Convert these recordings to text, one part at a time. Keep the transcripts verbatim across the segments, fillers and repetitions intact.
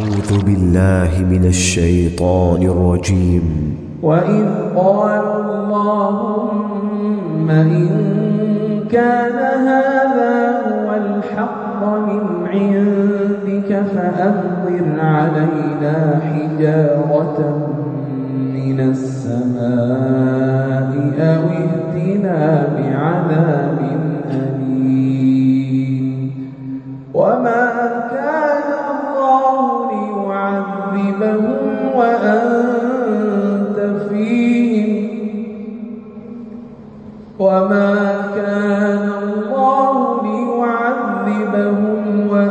أعوذ بالله من الشيطان الرجيم. وإذ قالوا اللهم إن كان هذا هو الحق من عندك فأمطر علينا حجارة من السماء أو ائتنا بعذاب أليم. وما كان الله ليعذبهم وأنت فيهم وما كان الله ليعذبهم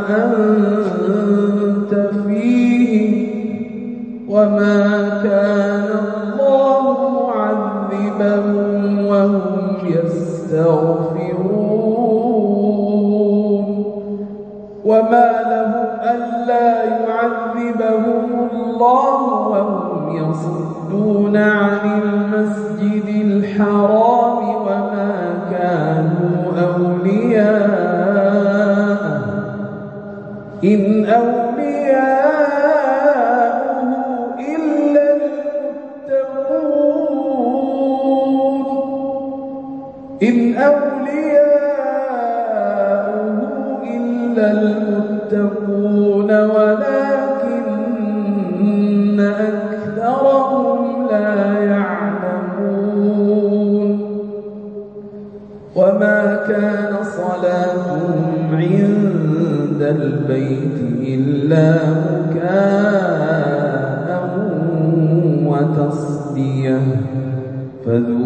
وأنت فيهم وما كان الله معذبهم وهم يستغفرون. وما لهم ألا يعذبهم الله وهم يصدون عن المسجد الحرام وما كانوا أولياءه إن أولياؤه إلا المتقون إن أولياؤه إلا المتقون ولكن أكثرهم لا يعلمون. وما كان صلاتهم عند البيت إلا مكاء وتصدية فذوقوا